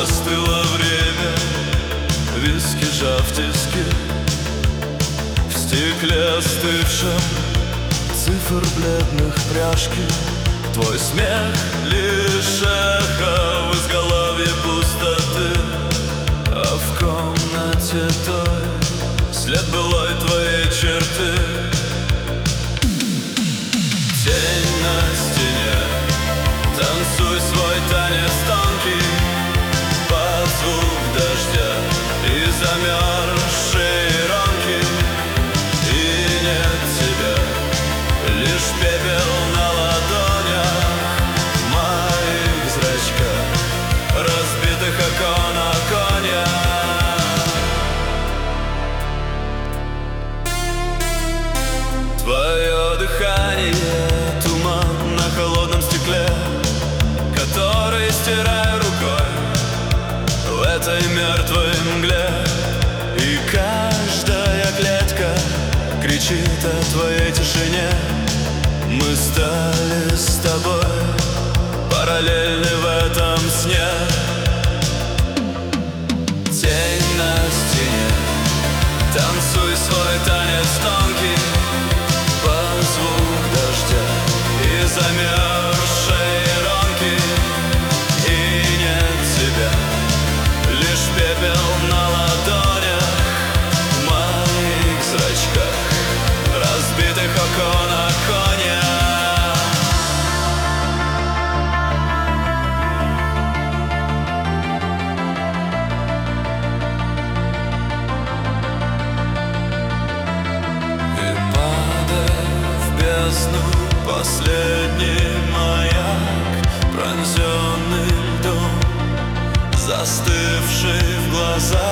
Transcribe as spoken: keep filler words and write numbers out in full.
Застыло время, виски сжав тиски. В стекле остывшем цифр бледных пряжки. Твой смех лишь эхо в изголовье пустоты, а в комнате той след былой твоей черты. Тень на стене, танцуй свой танец тонкий под звук дождя и замерзшие рамки. И нет тебя, лишь пепел на ладонях, в моих зрачках, разбитых окон оконья. Твое дыхание — туман на холодном стекле, который стираю рукой в этой мертвой мгле. И каждая клетка кричит о твоей тишине. Мы стали с тобой параллельны в этом сне. Тень на стене, танцуй свой танец тонкий под звук дождя и замерзшей рамки. И нет тебя, лишь пепел на ладонях, в моих зрачках, разбитых окон оконья. Последний маяк, пронзенный льдом, застывший в глазах.